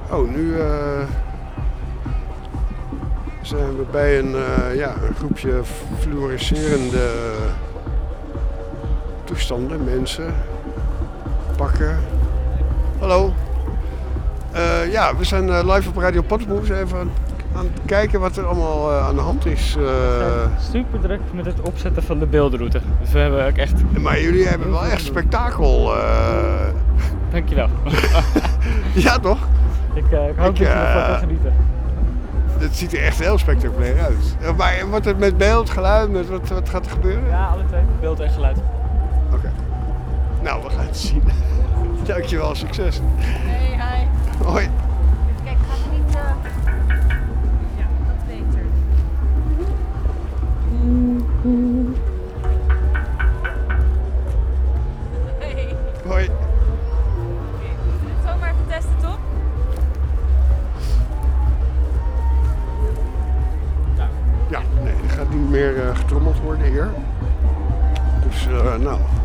Oh, nu zijn we bij een groepje fluorescerende toestanden, mensen, pakken. Hallo. We zijn live op Radio Potsmoes even aan het kijken wat er allemaal aan de hand is. We zijn super druk met het opzetten van de beeldroute. Dus we hebben ook echt... Maar jullie hebben wel echt spektakel. Dankjewel. Ja, toch? Ik hoop dat je ervan kan genieten. Het ziet er echt heel spectaculair uit. Maar wordt het met beeld, geluid, met wat gaat er gebeuren? Ja, alle twee. Beeld en geluid. Oké. Nou, we gaan het zien. Dankjewel, succes. Hey, hi. Hoi. Kijk, gaat het niet... Ja, dat beter. Hey. Hoi. Zomaar even testen, toch? Ja, nee, er gaat niet meer getrommeld worden hier. Dus, nou...